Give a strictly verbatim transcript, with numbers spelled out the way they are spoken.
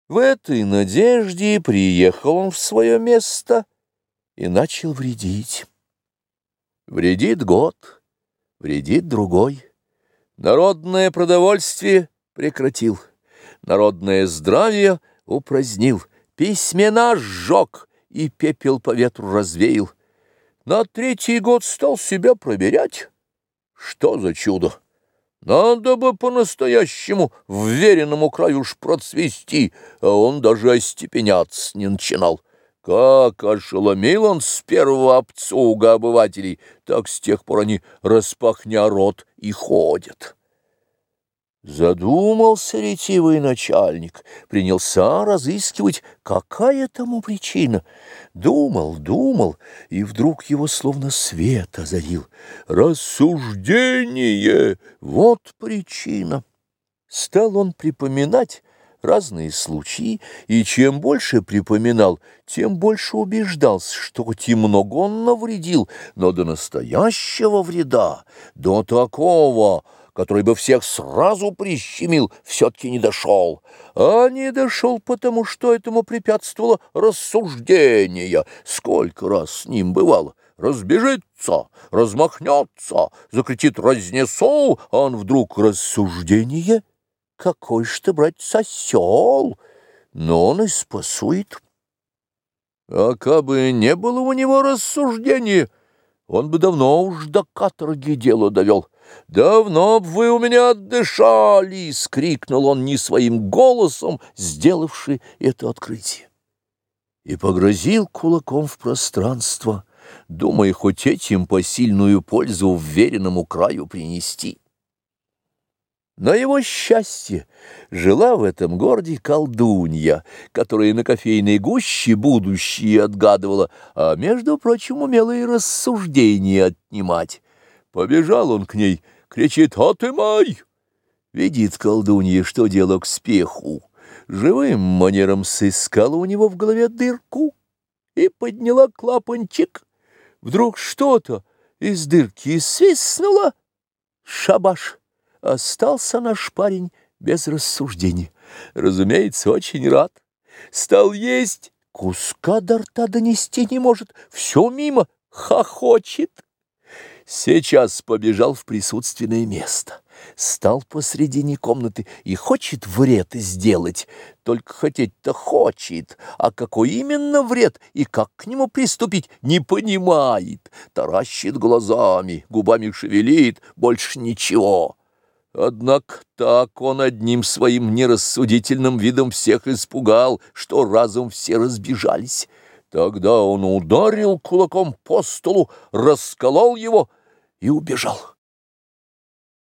В этой надежде приехал он в свое место и начал вредить. Вредит год, вредит другой. Народное продовольствие прекратил, народное здравие упразднил, письмена сжег и пепел по ветру развеял. На третий год стал себя проверять. Что за чудо! Надо бы по-настоящему вверенному краю уж процвести, а он даже остепеняться не начинал. Как ошеломил он с первого обцуга обывателей, так с тех пор они, распахня рот, и ходят. Задумался ретивый начальник, принялся разыскивать, какая тому причина. Думал, думал, и вдруг его словно свет озарил. Рассуждение — вот причина. Стал он припоминать разные случаи, и чем больше припоминал, тем больше убеждался, что хоть и много он навредил, но до настоящего вреда, до такого, который бы всех сразу прищемил, все-таки не дошел. А не дошел, потому что этому препятствовало рассуждение. Сколько раз с ним бывало. Разбежится, размахнется, закричит «разнесу», а он вдруг рассуждение. Какой ж ты, брать, осел, но он и спасует. А кабы не было у него рассуждения, он бы давно уж до каторги дело довел. «Давно б вы у меня отдышались!» — крикнул он не своим голосом, сделавший это открытие. И погрозил кулаком в пространство, думая хоть этим посильную пользу вверенному краю принести. На его счастье жила в этом городе колдунья, которая на кофейной гуще будущее отгадывала, а, между прочим, умела и рассуждения отнимать. Побежал он к ней, кричит: «А ты мой!» Видит колдунья, что дело к спеху. Живым манером сыскала у него в голове дырку и подняла клапанчик. Вдруг что-то из дырки свистнуло. Шабаш! Остался наш парень без рассуждений. Разумеется, очень рад. Стал есть, куска до рта донести не может, все мимо, хохочет. Сейчас побежал в присутственное место, стал посредине комнаты и хочет вред сделать. Только хотеть-то хочет, а какой именно вред и как к нему приступить, не понимает. Таращит глазами, губами шевелит, больше ничего. Однако так он одним своим нерассудительным видом всех испугал, что разом все разбежались. Тогда он ударил кулаком по столу, расколол его и убежал.